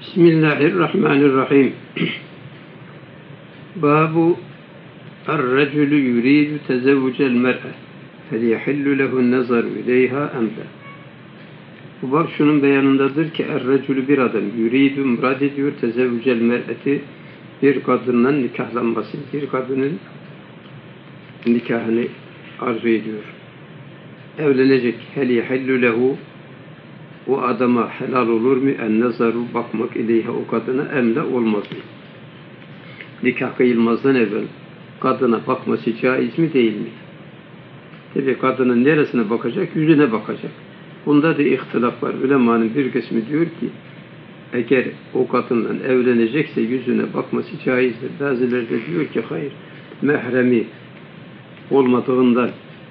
Bismillahirrahmanirrahim. Babu Er-recülü yuridu tezevvucel mer'e feliyahillu lehun nazaru ileyha emle. Bu bab şunun beyanındadır ki er-recülü bir adam yuridu murad ediyor tezevvucel mer'eti bir kadından nikahlanması, bir kadının nikahını arzu ediyor. Evlenecek. Heliyahillu lehu, o adama helal olur mu? En-nazaru, bakmak ileyha, o kadına, emle, olmaz mı? Nikah kıyılmazdan evvel kadına bakması caiz mi değil mi? Tabi kadının neresine bakacak? Yüzüne bakacak. Bunda da ihtilaf var. Ulemanın bir kısmı diyor ki eğer o kadından evlenecekse yüzüne bakması caizdir. Bazıları da diyor ki hayır, mehremi olmadığından,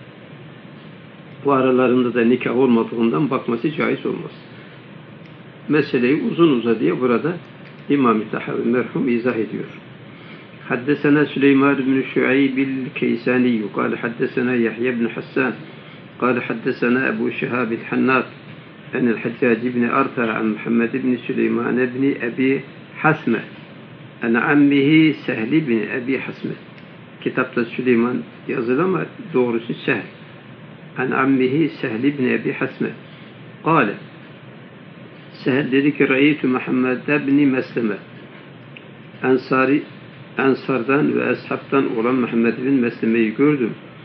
bu aralarında da nikah olmadığından bakması caiz olmaz. Meseleyi uzun uzadıya burada İmam-ı Tahavi merhum izah ediyor. Haddesena Süleyman bin Şuayb el-Keysani قال حدثنا يحيى بن حسان قال حدثنا أبو شهاب الحناط عن الحجاج بن أرطى عن محمد بن سليمان بن أبي حسمة عن عمه سهل بن أبي حسمة. Kitapta Süleyman yazılı ama doğrusu Sehl. An ammihi Sehl ibn Ebi Hasme. Kale. Sehl dedi ki Ra'ytu Muhammed ibn Mesleme. Ensardan ve eshabtan olan Muhammed bin Mesleme'yi gördüm.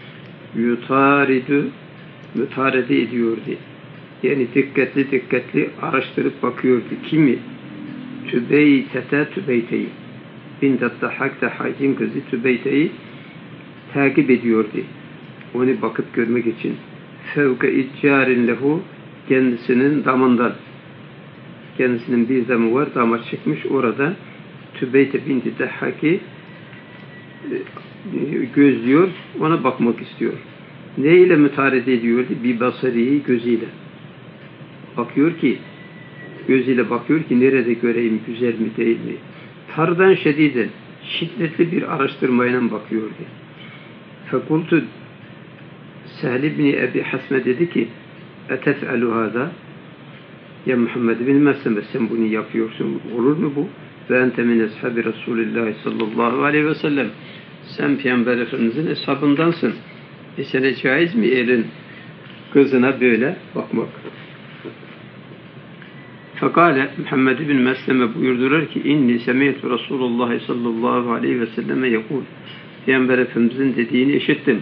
Mütarede ediyordu. Yani dikkatli araştırıp bakıyordu. Kimi? Tübeyte'yi. Bint-i kızı Tübeyte'yi takip ediyordu. Onu bakıp görmek için. Fevke iccarin lehu, kendisinin damından. Kendisinin bir damı var, damar çekmiş. Orada Tübeyte binti Dahhak'i gözlüyor, ona bakmak istiyor. Ne ile mütarede ediyordu? Bir basariyi, gözüyle. Gözüyle bakıyor ki nerede göreyim, güzel mi değil mi? Tardan şediden, şiddetli bir araştırmayla bakıyordu. Fekultu Sehl ibn Ebi Hasme dedi ki etef'elu hâzâ, ya Muhammed bin Mesleme, sen bunu yapıyorsun, olur mu bu? Ve ente min eshabi Resulullah sallallahu aleyhi ve sellem, sen Peygamber Efendimizin eshabındansın. Sana caiz mi elin kızına böyle bakmak? Fekale Muhammed bin Mesleme buyurdular ki inni semiyetü Resulullah sallallahu aleyhi ve selleme yekul, Peygamber Efendimizin dediğini işittim.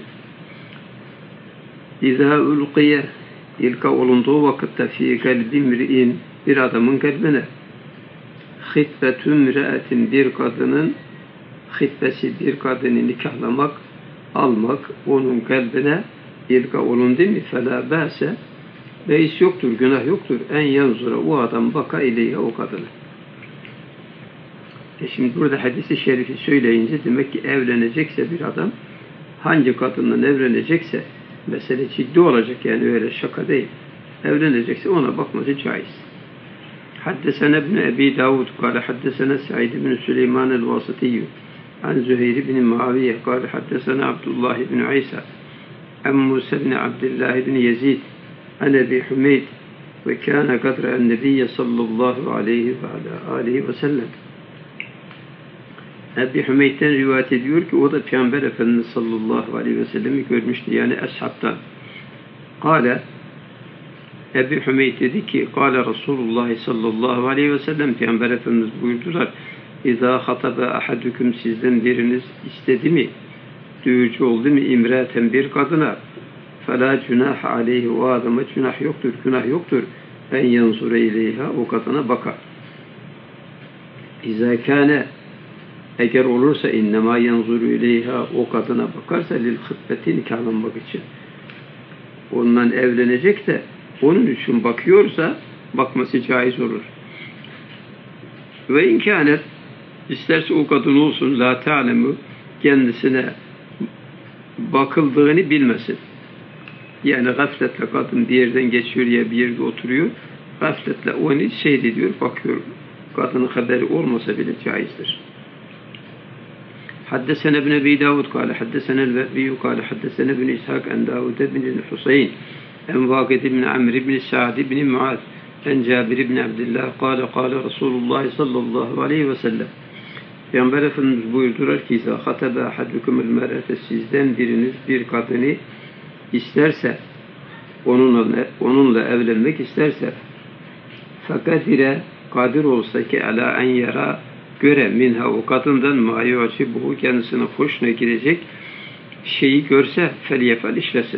İzâ ulqiye, ilka olunduğu vakitte fî kalbi mri'in, bir adamın kalbine, hitbetü mre'etin, bir kadının hitbesi, bir kadını nikahlamak, almak, onun kalbine ilka olundu mu felâ bâse, beis yoktur, günah yoktur. En yanzura, o adam baka ileyhe, o kadına. Şimdi burada hadisi şerifi söyleyince demek ki evlenecekse bir adam, hangi kadınla evlenecekse, mesele ciddi olacak, yani öyle şaka değil. Evlenecekse ona bakması caiz. Haddesene ibn Ebi Davud kâle haddesene Sa'id ibn Süleyman el-Vasıtiyyü an Züheyr ibn Muaviye kâle haddesene Abdullah ibn İsa an Musa ibn Abdullah ibn Yezid an Ebi Hümeyd ve kâne kadre en-Nebiyye sallallahu aleyhi ve aleyhi ve sellem. Ebi Hümeyd'den rivayet ediyor ki o da Peygamber Efendimiz sallallahu aleyhi ve sellem'i görmüştü, yani eshabtan. Kâle, Ebi Hümeyd dedi ki kâle Resulullah sallallahu aleyhi ve sellem, Peygamber Efendimiz buyurdular, İzâ hatabe ahadüküm, sizden biriniz istedi mi, düğücü oldu mu imraten, bir kadına, felâ cünâh aleyhi, o adama günah yoktur, en yanzure ileyha, o kadına bakar. İzâ kâne, eğer olursa innemâ yanzuru ileyha, o kadına bakarsa lil hıtbeti, nikahlanmak için. Ondan evlenecek de onun için bakıyorsa bakması caiz olur. Ve inkânet, isterse o kadın olsun la ta'lemu, kendisine bakıldığını bilmesin. Yani gafletle kadın bir yerden geçiyor ya bir yerde oturuyor, gafletle onu seyrediyor, bakıyor. Kadının haberi olmasa bile caizdir. حدثنا ابن أبي داود قال حدثنا البأبي قال حدثنا ابن إسحاق عن داود بن الحسين عن واقد بن عمرو بن سعد بن معاذ En Cabir ibn Abdullah kâle Resulullah sallallahu aleyhi ve sellem. Peygamber Efendimiz buyurdular ki hatebe ahadukumul mer'ete, sizden biriniz bir kadını isterse, onunla evlenmek isterse, fakat kadir olsa ki ala en yara, göre minha, o kadından ma yu'cibuhu, kendisine hoşuna gidecek şeyi görse felyefel, işlesin.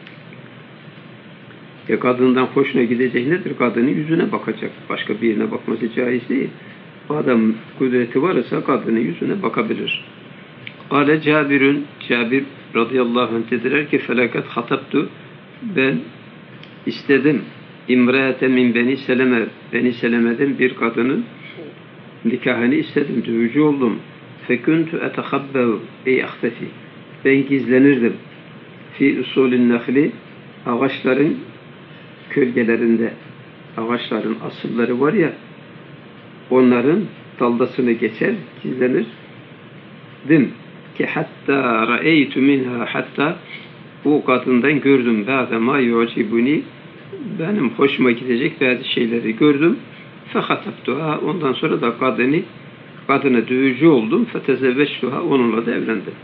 Kadından hoşuna gidecek nedir? Kadının yüzüne bakacak. Başka birine bakması caiz değil. O adam kudreti varsa kadının yüzüne bakabilir. Kâle Cabir radıyallahu anh dediler ki felaket hataptu, ben istedim imraate min Beni Seleme'den bir kadının nikahını istedim, düğücü oldum. Fekuntu etehabbehu ey ahtefi, ben gizlenirdim fi usulün nehli, ağaçların kölgelerinde, ağaçların asılları var ya, onların daldasını geçer, gizlenirdim ki hatta ra'eytu minha, hatta bu kadından gördüm bazı ma yu'cibuni, benim hoşuma gidecek bazı şeyleri gördüm. Fehataptuha, ondan sonra da kadına düğücü oldum. Fetezevveçtuha, onunla da evlendim.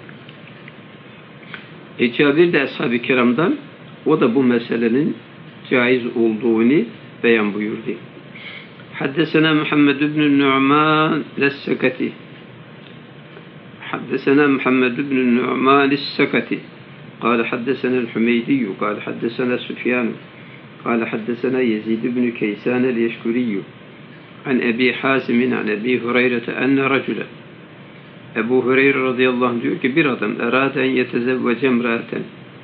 Cabir de ashab-ı kiramdan, o da bu meselenin caiz olduğunu beyan buyurdu. Haddesena Muhammed ibn Nu'man es-Sakati. Haddesena Muhammed ibn Nu'man es-Sakati. قال حدثنا الحميدي قال حدثنا سفيان قال حدثنا يزيد بن كيسان اليشكري عن أبي حازم عن أبي هريرة أن رجلا, Ebu Hureyre radıyallahu anh diyor ki bir adam erâden yetezevvece emrâten,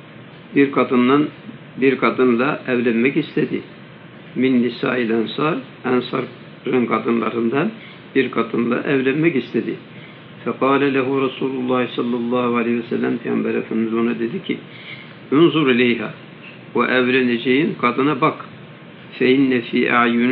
bir kadınla evlenmek istedi. Min nisâil ensar, ensarın kadınlarından bir kadınla evlenmek istedi. Fekâle lehu Resulullah sallallahu aleyhi ve sellem, Peygamber Efendimiz ona dedi ki unzur ileyha, o evleneceğin kadına bak. Fe inne fî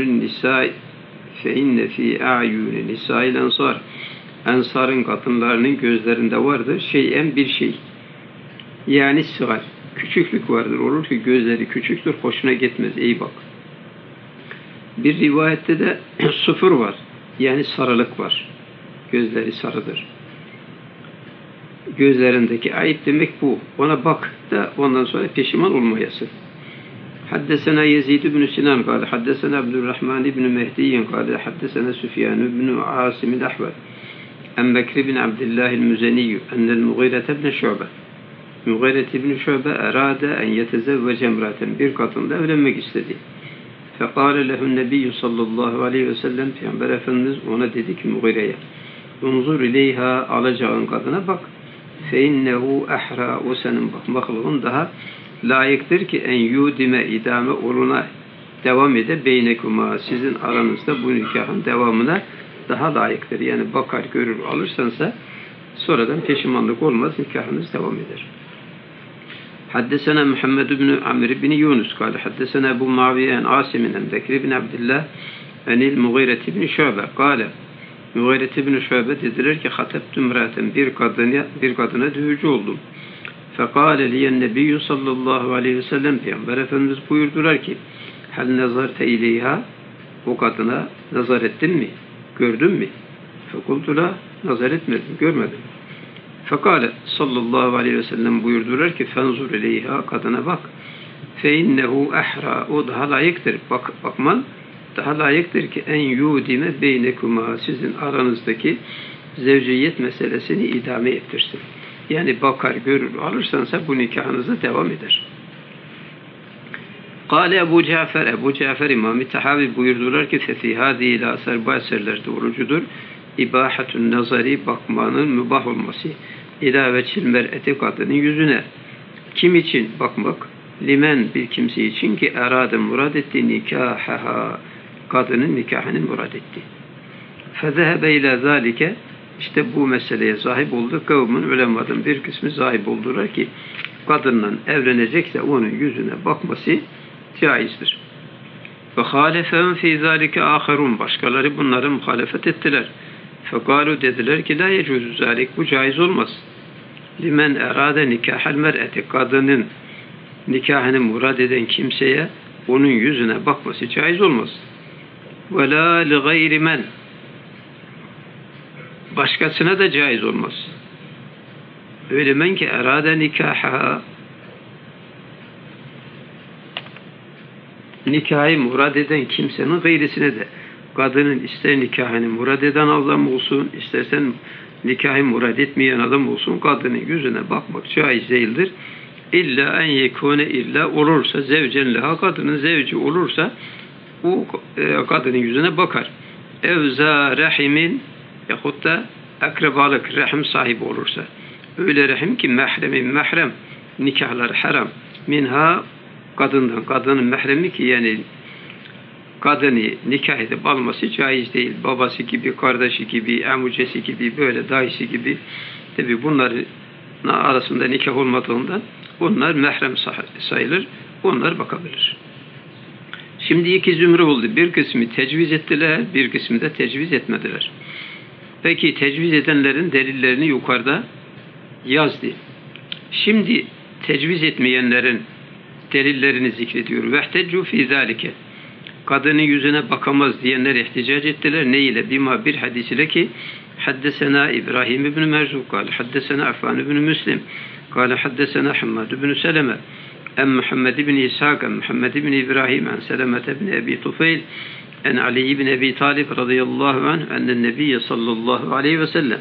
a'yûni nisâil ensar, ensarın kadınlarının gözlerinde vardır şeyen, bir şey. Yani sıgar, küçüklük vardır. Olur ki gözleri küçüktür, hoşuna gitmez. İyi bak. Bir rivayette de sıfır var. Yani sarılık var. Gözleri sarıdır. Gözlerindeki ayıp demek bu. Ona bak da ondan sonra pişman olmayasın. Haddesena Yezid ibn Sinan kâle haddesena Abdurrahman ibn Mehdiyen kâle haddesena Süfyan ibn Asim el-Ahvel en Bekir ibn Abdullah el-Müzeniyyü ennel Mughire ibn Şu'be, Mughire ibn Şu'be erâde en yetezevvece emraten, bir kadınla evlenmek istedi. Fekâle lehun nebiyyü sallallahu aleyhi ve sellem, Peygamber Efendimiz ona dedi ki Mughire'ye unzur ileyha, alacağın kadına bak. Fe innehu ahra, o senin bakmaklığın daha layıktır ki en yudime, idame oluna, devam ede beynekuma, sizin aranızda bu nikahın devamına daha layıktır. Yani bakar görür alırsansa sonradan pişmanlık olmaz, nikahınız devam eder. Haddesena Muhammed ibn Amr ibn Yunus kâle haddesena Ebu Muaviye en Asimin en Bekir ibn Abdullah enil Mughire ibn Şu'be kâle, Mughire ibn Şu'be dediler ki hatebtü imraten, bir kadına düğücü oldum. Fekâle liyen nebiyyü sallallahu aleyhi ve sellem, Peygamber Efendimiz buyurdular ki hel nazarte ileyha, o kadına nazar ettin mi? Gördün mü? Fekultula, nazar etmedim, görmedim. Fekâle sallallahu aleyhi ve sellem buyurdular ki fenzur ileyha, kadına bak. Fe innehu ahra, o daha layıktır. Bakman daha layıktır ki en yudime beynekuma, sizin aranızdaki zevciyet meselesini idame ettirsin. Yani bakar görür alırsansa bu nikahınıza devam eder. Kâle Ebu Cafer İmam-ı Tahavi buyurdular ki fefî hâdî asar, bu eserlerde olucudur. İbâhatun nazari, bakmanın mübah olması. İlâ veçil mer'eti, kadının yüzüne. Kim için bakmak? Limen, bir kimse için ki erâde murad etti nikâhaha, kadının nikahını murad etti. Fezehebe ilâ zâlike, işte bu meseleye sahip oldu. Kavmin ulemadan bir kısmı sahip oldular ki kadınla evlenecekse onun yüzüne bakması caizdir. Ve halefehum fî zâlike âherûn, başkaları bunlara muhalefet ettiler. Fekâlu, dediler ki la yecûzü zâlik, bu caiz olmaz. Limen erâde nikâhel mer'eti, kadının nikahını murad eden kimseye onun yüzüne bakması caiz olmaz. Ve la li gayri men. Başkasına da caiz olmaz. Öyle men ki erade nikaha, nikahı murad eden kimsenin gayrisine de, kadının ister nikahını murad eden adam olsun, istersen nikahı murad etmeyen adam olsun, kadının yüzüne bakmak caiz değildir. İlla en yekune, illa olursa zevcen leha, kadının zevci olursa o kadının yüzüne bakar. Evza rahimin, yahut da akrabalık, rahim sahibi olursa. Öyle rahim ki mahrem, nikahlar haram. Minha, kadından, kadının mahremi ki yani kadını nikah edip alması caiz değil. Babası gibi, kardeşi gibi, amucesi gibi, böyle dayısı gibi. Tabi bunların arasında nikah olmadığından onlar mahrem sayılır. Onlar bakabilir. Şimdi iki zümre oldu. Bir kısmı tecviz ettiler, bir kısmı da tecviz etmediler. Peki tecviz edenlerin delillerini yukarıda yazdı. Şimdi tecviz etmeyenlerin delillerini zikrediyor. Vehteccu fî zâlike. Kadının yüzüne bakamaz diyenler ihticac ettiler. Ne ile? Bima bir hadis ile ki haddesena İbrahim ibn Merzuk kâle haddesena Affan ibn Müslim kâle haddesena Hammad ibn Seleme en Muhammed ibn İshak en Muhammed ibn İbrahim en Selemet ibn Ebi Tufeyl en Ali ibn Ebi Talib radıyallahu anh ennen Nebiyye sallallahu aleyhi ve sellem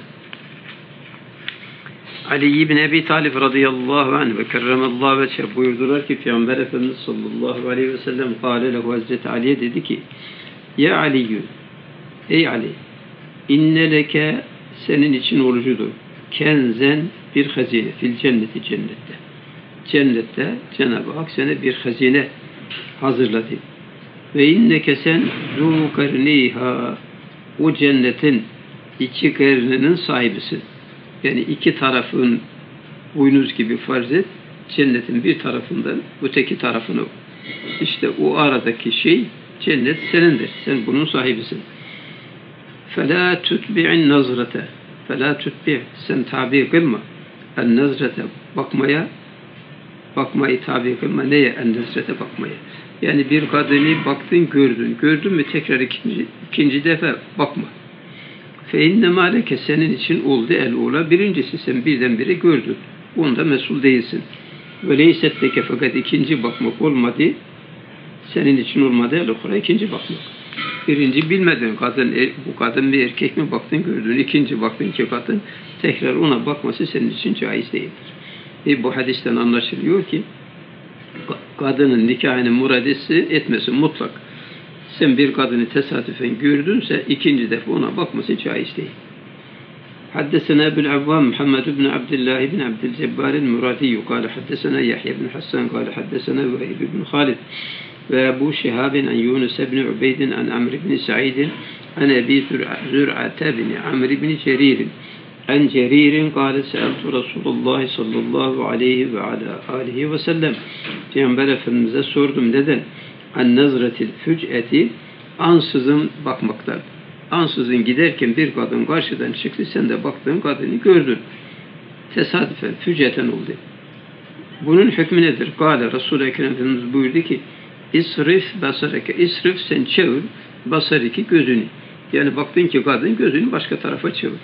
Ali ibn Ebi Talib radıyallahu anh ve kerremallahu veçhe buyurdular ki Peygamber Efendimiz sallallahu aleyhi ve sellem kâle lehu Hazreti Ali'ye dedi ki ya Aliyyü, ey Ali, inne leke, senin için olucudur, kenzen, bir hazine, fil cenneti, cennette. Cennette Cenab-ı Hak sana bir hazine hazırladı. Ve inneke sen zû karniha, o cennetin iki karnının sahibisin. Yani iki tarafın boynuz gibi farz et, cennetin bir tarafından öteki tarafını. İşte o aradaki şey, cennet senindir. Sen bunun sahibisin. فَلَا تُتْبِعِ النَّظْرَةَ فَلَا تُتْبِعِ, sen tabi kılma. النَّظْرَةَ, bakmayı tabi kılma. Neye? النَّظْرَةَ, bakmaya. Yani bir kadını baktın, gördün mü tekrar ikinci defa bakma. فَاِنَّمَا لَكَ, senin için oldu el-ula, birincisi sen birdenbire gördün. Onda mesul değilsin. وَلَيْسَتْ لَكَ, fakat ikinci bakmak olmadı. Senin için olmadı el-ukra, ikinci bakmak. Birinci bilmedin kadın, bu kadın mı erkek mi baktın gördün. İkinci baktın ki kadın, tekrar ona bakması senin için caiz değildir. Bu hadisten anlaşılıyor ki kadının nikahını murad etmesi mutlak. Sen bir kadını tesadüfen gördünse ikinci defa ona bakması caiz değil. Haddesena Ebu'l-Avvam Muhammed ibn Abdullah ibn Abdülcebbar el-Muradi kâle haddesena Yahya ibn Hassan kâle haddesena Vehib ibn Halid ve Ebu Şihabin an Yunus ibn Ubeydin an Amr ibn Sa'idin an Ebi Zür'ate bin Amr ibn Cerir'in an Cerir'in kâle se'eltu Resulullah sallallahu aleyhi ve ala alihi ve sellem, Peygamber Efendimiz'e sordum, neden? An nazretil füc'eti, ansızın bakmaktan. Ansızın giderken bir kadın karşıdan çıktı, sen de baktığın kadını gördün. Tesadüfen, füc'eten oldu. Bunun hükmü nedir? Kâle Resul-i Ekrem Efendimiz buyurdu ki İsrif basareke, isrif, sen çevir basareki, gözünü. Yani baktın ki kadın, gözünü başka tarafa çevir.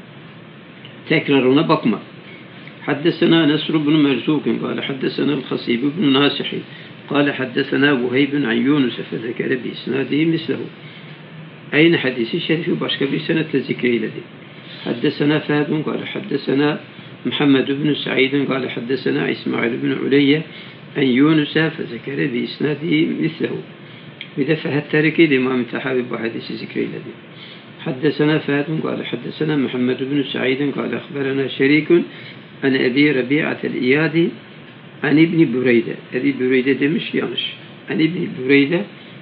Tekrar ona bakma. Haddesena Nesr ibn Merzuk'un kâle haddesena el-Hasib ibn Nasihi kâle haddesena Vuheybun an Yunus fezekere bi isnadihi mislehu. Aynı hadisi şerifi başka bir senetle zikreyledi. Haddesena Fehadun kâle haddesena Muhammed ibn Sa'idun kâle haddesena İsmail ibn Uleyye en Yunus'a fezekere bi isnadihi mislehu. Bir de Fehad Tereki İmam-ı Tahavi bu hadisi zikreyledi. Haddesena Fehadun kâle haddesena Muhammed ibn Sa'idun kâle akhberena Şerikun en Ebi Rabi'atel İyadi en İbni Büreyde. Ebi Büreyde demiş, yanlış. En İbni Büreyde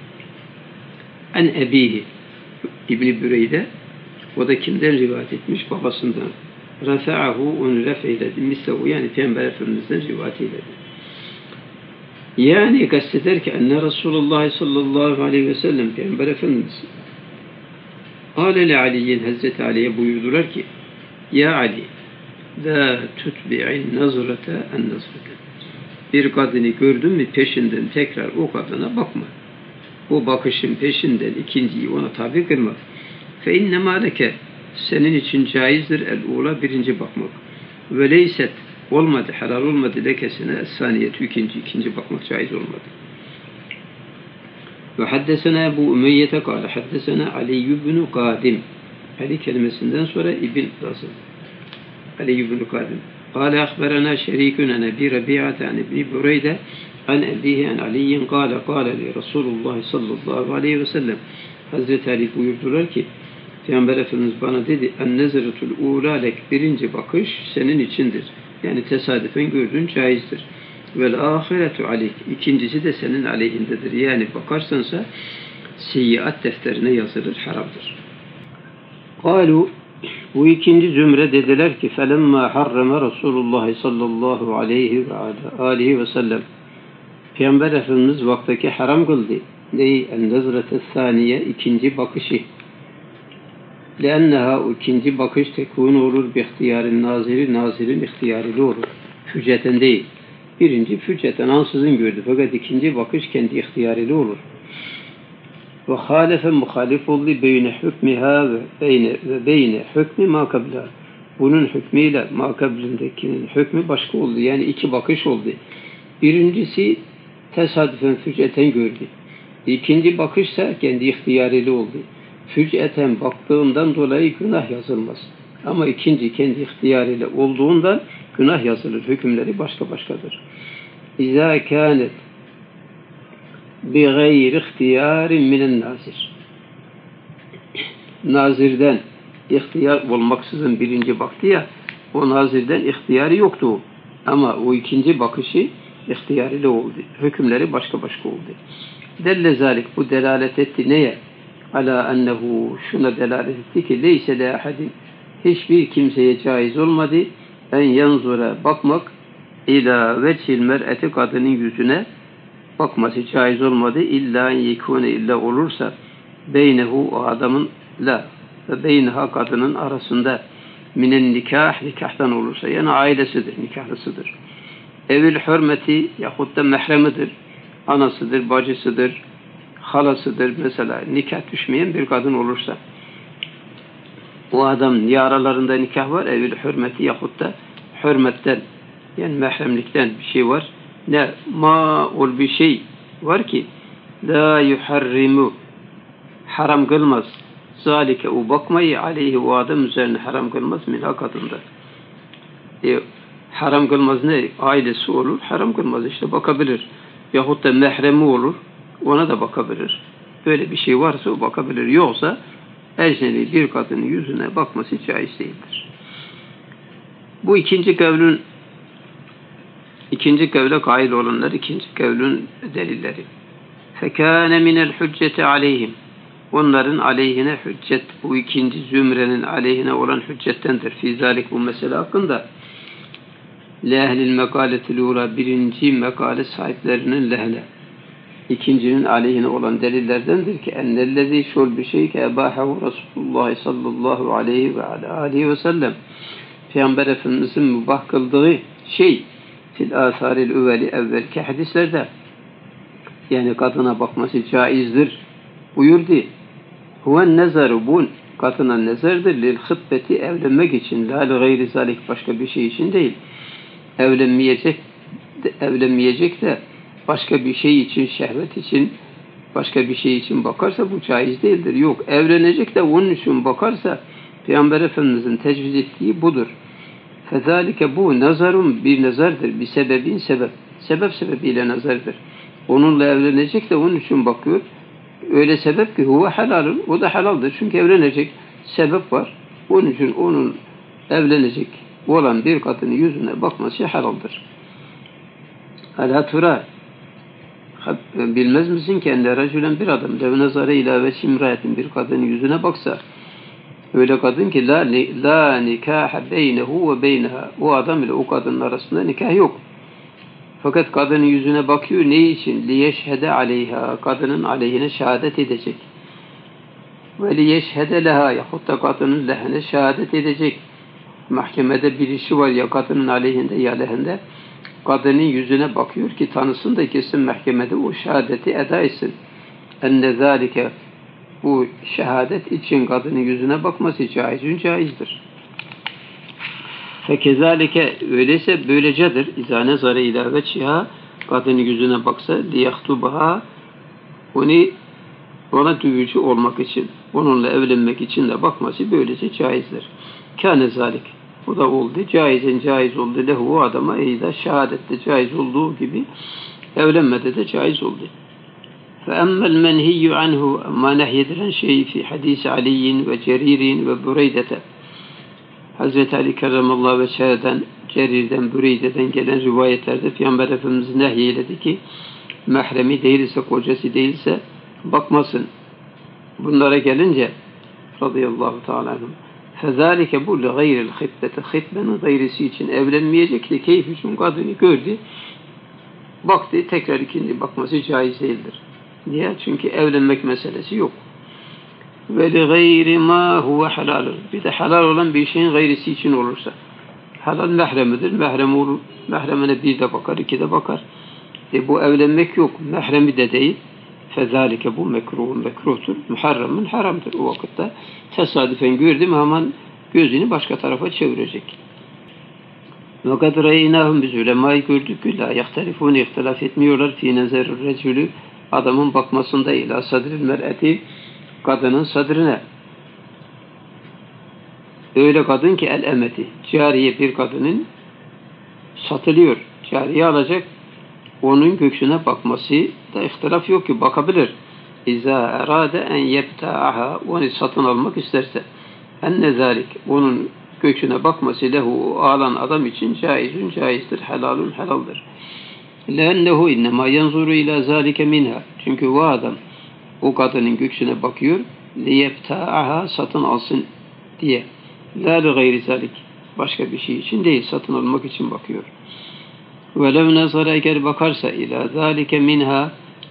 en Ebihi. İbni Büreyde, o da kimden rivayet etmiş? Babasından. Rafa'ahu, onu ref eyledi. Mislehu, yani Peygamber Efendimiz'den rivayet eyledi. Yani kasteder ki enne Resulullah sallallahu aleyhi ve sellem, Peygamber Efendimiz Aleli Ali'nin, Hazreti Ali'ye buyurdular ki ya Ali, la tutbi'in nazrete en nazrete. Bir kadını gördün mü peşinden tekrar o kadına bakma. bu bakışın peşinden ikinciyi ona tabi kılma. Fe innema leke, senin için caizdir el-ula, birinci bakmak. Ve leyset, olmadı, helal olmadı lekesine es-saniyetü, ikinci bakmak caiz olmadı. Ve haddesena Ebu Ümeyyete kâle haddesena Ali ibn Kadim. Ali kelimesinden sonra İbn lazım. Ali ibn Kadim. Kâle akberena şerikün an Ebi Rabi'ate an Ebi Bureyde an Ebihi an Aliyin kâle li Resulullah sallallahu aleyhi ve sellem. Hazreti Ali buyurdular ki, Peygamber Efendimiz bana dedi, en-nezretul ûlâ lek, birinci bakış senin içindir. Yani tesadüfen gördüğün caizdir. Vel âhiretu aleyk, ikincisi de senin aleyhindedir. Yani bakarsansa seyyiat defterine yazılır, haramdır. Kâlu, bu ikinci zümre dediler ki, felemmâ harreme Resulullah sallallahu aleyhi ve aleyhi ve sellem. Peygamber Efendimiz vaktaki haram kıldı. Neyi? En-nezrete saniye, ikinci bakışı. لأنها, o ikinci bakış tekun olur bi ihtiyarın naziri, nazirin ihtiyarıyla olur. Füceten değil. Birinci füceten ansızın gördü. Fakat ikinci bakış kendi ihtiyarıyla olur. Ve halefe muhalif oldu beyne hükmiha ve beyne hükmi ma kabla. Bunun hükmüyle ma kablindekinin hükmü başka oldu. Yani iki bakış oldu. Birincisi tesadüfen füceten gördü. İkinci bakışsa kendi ihtiyarıyla oldu. Füc'eten baktığından dolayı günah yazılmaz. Ama ikinci kendi ihtiyarıyla olduğundan günah yazılır. Hükümleri başkadır. İzâ kânet bi gayri ihtiyârin minen nazir. Nazirden ihtiyar olmaksızın birinci baktı ya, o nazirden ihtiyarı yoktu. Ama o ikinci bakışı ihtiyarıyla oldu. Hükümleri başka oldu. Delle zalik, bu delalet etti neye? Ala ennehu, şuna delalet etti ki leyse de ahadin, hiçbir kimseye caiz olmadı en yanzura, bakmak ila veçhil mer'eti, kadının yüzüne bakması caiz olmadı. İlla en yekune, illa olursa beynehu, o adamın la ve beyneha, kadının arasında minen nikah, nikahtan olursa, yani ailesidir, nikahlısıdır. Evil hürmeti, yahut da mehremidir, anasıdır, bacısıdır, halasıdır, mesela nikah düşmeyen bir kadın olursa, o adam ya aralarında nikah var, evil hürmeti yahut da hürmetten, yani mahremlikten bir şey var, ne ma ol bir şey var ki la yuharrimu, haram kılmaz, zalike, o bakmayı aleyhi, o adam üzerine haram kılmaz, minha, kadında. Haram kılmaz ne? Ailesi olur, haram kılmaz, işte bakabilir. Yahut da mehremi olur, ona da bakabilir. Böyle bir şey varsa o bakabilir. Yoksa ecnebi bir kadının yüzüne bakması caiz değildir. Bu ikinci kavle kail olanlar, ikinci kavlün delilleri. Fekâne minel hücceti aleyhim. Onların aleyhine hüccet, bu ikinci zümrenin aleyhine olan hüccettendir. Fî zâlik, bu mesele hakkında. Lehlil mekâletil ûlâ, birinci mekale sahiplerinin lehne, ikincinin aleyhine olan delillerdendir ki ennellezî, şol bir şey ki ebâhehu Resulullah sallallahu aleyhi ve aleyhi ve sellem, Peygamber Efendimiz'in mübah kıldığı şey fil âsâril üveli, evvelki hadislerde, yani kadına bakması caizdir buyurdu. Huven nezaru, bu kadına nezerdir, lil hıbbeti, evlenmek için, la li gayri zalik, başka bir şey için değil. Evlenmeyecek de başka bir şey için, şehvet için, başka bir şey için bakarsa bu caiz değildir. Yok, evlenecek de onun için bakarsa, Peygamber Efendimiz'in tecviz ettiği budur. Fezalike, bu nazarun, bir nazardır, bir sebebin sebep sebebiyle nazardır. Onunla evlenecek de onun için bakıyor. Öyle sebep ki huve helalun, o da helaldir. Çünkü evlenecek sebep var. Onun için onun evlenecek olan bir kadının yüzüne bakması helaldir. Alâ tura, bilmez misin ki enne racülen, bir adam lev nazare ilâ veçhi imraetin, bir kadının yüzüne baksa, öyle kadın ki la nikâhe beynehu ve beyneha, o adam ile o kadının arasında nikah yok. Fakat kadının yüzüne bakıyor, ne için? Liyeşhede aleyha, kadının aleyhine şehadet edecek. Ve liyeşhede leha, yahut da kadının lehine şehadet edecek. Mahkemede bir işi var ya kadının aleyhinde ya lehinde, kadının yüzüne bakıyor ki tanısın da kesin mahkemede o şehadeti eda etsin. enne zâlike bu şehadet için kadının yüzüne bakması caizdir. Fekezalike öyleyse böylecedir. İzâ nezare ilâ veçhihâ kadının yüzüne baksa liyahtubaha ona duyucu olmak için, onunla evlenmek için de bakması böylece caizdir. Kâne zâlik. Bu da oldu. Caiz oldu. Lehu adama eyda şehadette caiz olduğu gibi evlenmede de caiz oldu. فَأَمَّا الْمَنْهِيُّ عَنْهُ ama nehyedilen şey fi hadis Ali'in ve Cerir'in ve Bureyde'te Hazreti Ali kerramallahu veçh'den, Cerir'den, Bureyde'den gelen rivayetlerde Peygamber Efendimiz nehyeledi ki mahremi değilse, kocası değilse bakmasın. Bunlara gelince radıyallahu teala anhum فَذَٰلِكَ bu لِغَيْرِ الْخِطْبَةِ Hıtbenin gayrisi için evlenmeyecekti. Keyif için kadını gördü. Baktı, tekrar ikinci bakması caiz değildir. Niye? Çünkü evlenmek meselesi yok. وَلِغَيْرِ مَا هُوَ حَلَالٌ Bir de helal olan bir şeyin gayrisi için olursa. Helal mehremidir. Mehrem olur. Mehremine bir de bakar, iki de bakar. Bu evlenmek yok. Mehremi de değil. فَذَٰلِكَ bu mekruhtur. Muharremun haramdır. O vakitte tesadüfen gördüm hemen gözünü başka tarafa çevirecek. وَقَدْ رَيْنَاهُمْ biz ulemayı gördük. لَا يَخْتَلِفُونَ ihtilaf etmiyorlar. فِي نَزَرُ الرَّجُلü adamın bakmasında ila sadril mer'eti kadının sadrine. Öyle kadın ki el-emeti. Cariye bir kadının satılıyor. Cariye alacak. Onun göğsüne bakması da ihtilaf yok ki bakabilir. İza erade en yebta'aha onu satın almak isterse. Enne zalik onun göğsüne bakması lehu alan adam için caizdir, helaldir. Lennehu innema yanzuru ila zalike minha. Çünkü o adam o kadının göğsüne bakıyor. Liyebta'aha satın alsın diye. La li gayri zalik. Başka bir şey için değil, satın almak için bakıyor. وَلَوْ نَظَرَ eğer bakarsa ila zalike minha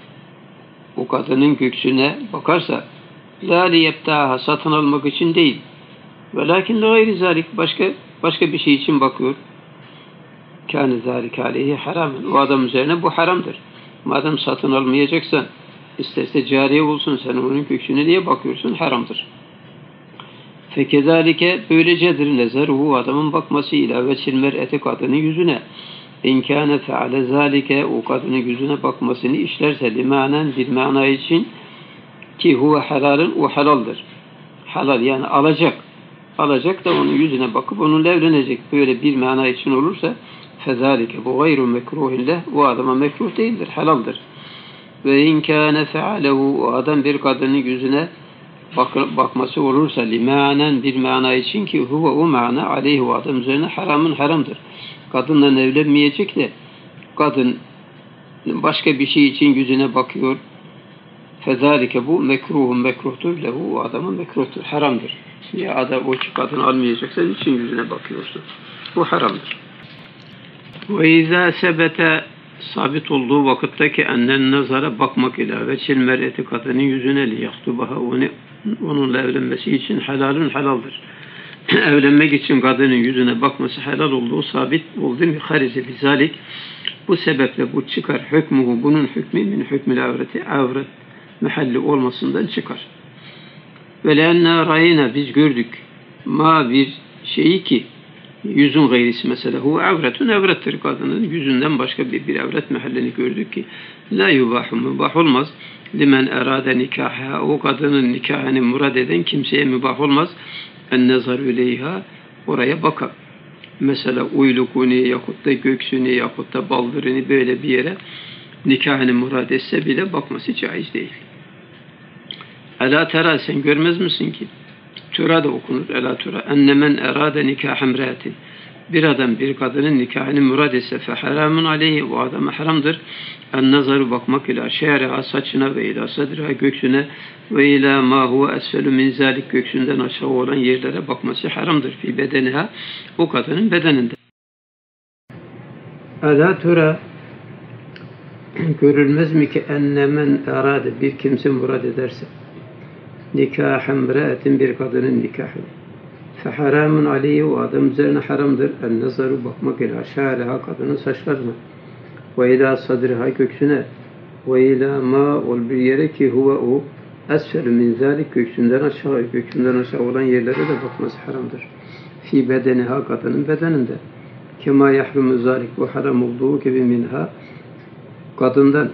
o kadının göğsüne bakarsa la liyebta'aha satın almak için değil. Velakin li gayri zalik başka bir şey için bakıyor. Kâne zâlike aleyhi haramen. O adam üzerine bu haramdır. Madem satın almayacaksan isterse cariye olsun sen onun göğsüne diye bakıyorsun haramdır. Fekezalike böylecedir nezeruhu adamın bakması ila veçil mer'eti kadının yüzüne. İnkâne feale zâlike o kadının yüzüne bakmasını işlerse limanen bir mana için ki huve helalın o helaldir. Halal yani alacak da onun yüzüne bakıp onunla evlenecek. Böyle bir mana için olursa fezalike bu gayru mekruhille o adama mekruh değildir, helaldir. Ve inkâne fealehu o adam bir kadının yüzüne bakması olursa limanen bir mana için ki huve o mana aleyhi o adam üzerine haramdır. Kadınla evlenmeyecek de kadın başka bir şey için yüzüne bakıyor. Fezalike bu mekruhtur lehu o adamın mekruhtur, haramdır. Ya adam o kadın almayacaksa için yüzüne bakıyorsun. Bu haramdır. Ve izâ sebete sabit olduğu vakitte ki ennen nazara bakmak ile veçil mer'eti kadının yüzüne liyahtubaha onunla evlenmesi için helaldir. Evlenmek için kadının yüzüne bakması helal olduğu sabit oldu mu harize bizalik bu sebeple bu çıkar hükmühü bunun hükmü min hükmül avreti avret mahalli olmasından çıkar. Ve lenne rayna biz gördük ma bir şeyi ki yüzün gayrisi mesela hu avretun avrettir kadının yüzünden başka bir avret mahallini gördük ki la yubahu mübah olmaz limen erade nikaha o kadının nikahını murad eden kimseye mübah olmaz en nazar ileyha oraya bakar. Mesela uylukunu yahut da göksünü yahut da baldırını böyle bir yere nikahını murad etse bile bakması caiz değil. Ela tera sen görmez misin ki? Tura da okunur. Ela tura. Enne men erade nikah emreatin. Bir adam bir kadının nikahını murad etse fe haramun aleyhi o adama haramdır. En nazaru bakmak ila şe'riha saçına ve ila sadriha göksüne ve ila ma huve esfelü min zalik göksünden aşağı olan yerlere bakması haramdır. Fi bedeniha o kadının bedeninde. Ela tura görülmez mi ki enne men erade bir kimse murad ederse nikah emreatin bir kadının nikahı. Feharamun aleyhi o adam üzerine haramdır. En nazaru bakmak ila şa'riha kadının saçlarına. Ve ila sadriha göksüne. Ve ila ma ol bir yere ki huve o esfelü min zalik göksünden aşağı olan yerlere de bakması haramdır. Fi bedeniha kadının bedeninde. Kema yahrumu zalik bu haram olduğu gibi minha kadından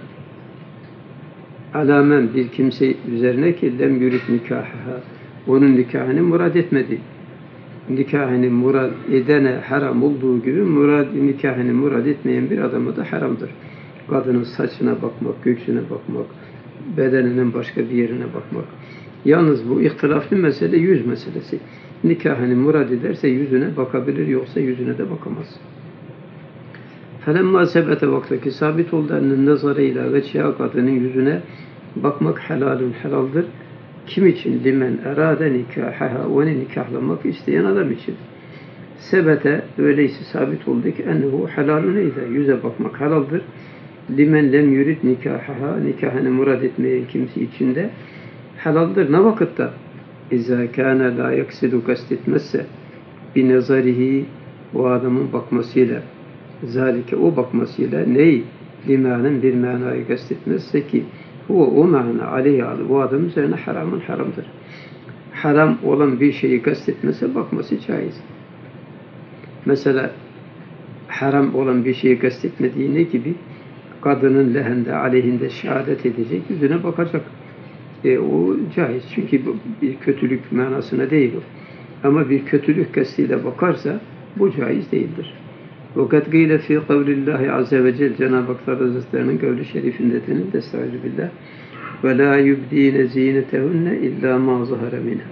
alamen bir kimse üzerine ki lem yürüt nikahaha onun nikahını murad etmedi. Nikahını murad edene haram olduğu gibi nikahını murad etmeyen bir adama da haramdır. Kadının saçına bakmak, göğsüne bakmak, bedeninin başka bir yerine bakmak. Yalnız bu ihtilaflı mesele yüz meselesi. Nikahını murad ederse yüzüne bakabilir, yoksa yüzüne de bakamaz. Felemma sebete vaktaki sabit oldu ennen nazara ila veçhiha kadının yüzüne bakmak helaldir. Kim için? Limen erade nikahaha onu nikahlamak isteyen adam için. Sebete öyleyse sabit oldu ki ennehu helalun eyde yüze bakmak helaldir. Limen lem yurid nikahaha nikahını murad etmeyen kimse için de helaldir. Ne vakitte? İzâ kâne lâ yaksidu kastetmezse bi nazarihi o adamın bakmasıyla zalike o bakmasıyla ney? Limanın bir manayı kastetmezse ki o mana aleyhi bu adam üzerine haramdır. Haram olan bir şeyi kastetmezse bakması caiz. Mesela haram olan bir şeyi kastetmediği ne gibi? Kadının lehinde, aleyhinde şehadet edecek, yüzüne bakacak. O caiz. Çünkü bir kötülük manasına değil o. Ama bir kötülük kastiyle bakarsa bu caiz değildir. وَقَدْ قِيلَ فِي قَوْلِ اللّٰهِ عَزَّ وَجَلْ Cenab-ı Hak Hazretleri'nin kavli şerifinde denildi. Estağfirullah. وَلَا يُبْد۪ينَ زِينَتَهُنَّ اِلَّا مَا ظَهَرَ مِنْهَا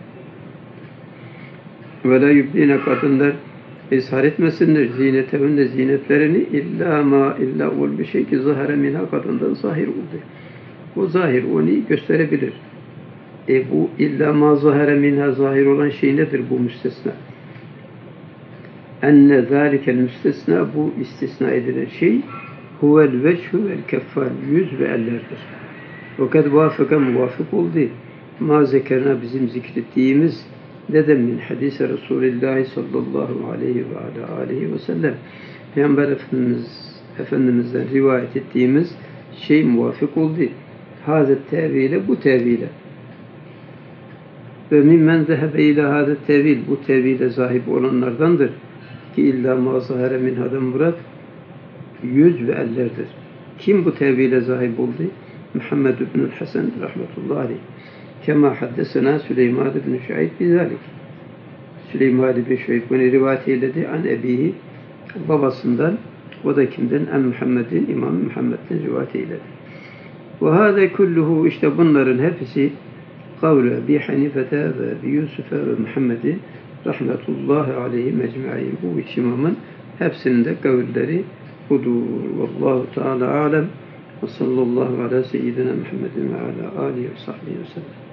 وَلَا يُبْد۪ينَ kadınlar izhar etmesinler zinetehunne zinetlerini illa ol bir şey ki zahara minha kadından zahir oldu. O zahir onu gösterebilir. Bu illa ma zahara minha zahir olan şey nedir bu müstesna? Enne zâlikel müstesna bu istisna edilen şey huvel veçhu vel keffan yüz ve ellerdir. Fakat vafıka muvafık oldu. Ma zekerna bizim zikrettiğimiz neden min hadise Resulullah sallallahu aleyhi ve aleyhi ve sellem Peygamber Efendimiz'den rivayet ettiğimiz şey muvafık oldu. Hazret tevile bu tevile. Ve mimmen zehebe ile hazret tevil bu tevile sahip olanlardandır ki illa ma zahare min hadem murat yüz ve ellerdir. Kim bu tevile sahip oldu? Muhammed ibn Hasan rahmetullahi aleyh. Kema haddesena Süleyman ibn Şuayb bizalik. Süleyman ibn Şuayb bunu rivayet eyledi an ebihi babasından o da kimden? En Muhammed'in İmam Muhammed'den rivayet eyledi. Ve hâze kulluhu işte bunların hepsi kavlu Ebi Hanife'te ve Ebi Yusuf'e ve Muhammed'in rahmetullahi aleyhi mecmu'in bu üç imamın hepsinin de kavulleri budur. Vallahu Teala alem ve sallallahu ala seyyidina Muhammedin ve ala alihi ve sahbihi ve sellem.